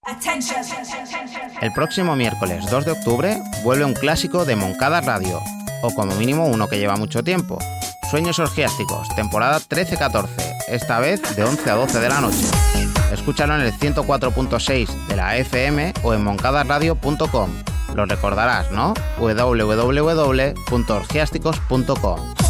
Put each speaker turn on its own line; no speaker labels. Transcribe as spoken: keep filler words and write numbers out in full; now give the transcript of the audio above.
El próximo miércoles dos de octubre vuelve un clásico de Moncada Radio, o como mínimo uno que lleva mucho tiempo. Sueños Orgiásticos, temporada trece catorce, esta vez de once a doce de la noche. Escúchalo en el ciento cuatro punto seis de la F M o en moncada radio punto com. Lo recordarás, ¿no? doble u doble u doble u punto orgiásticos punto com.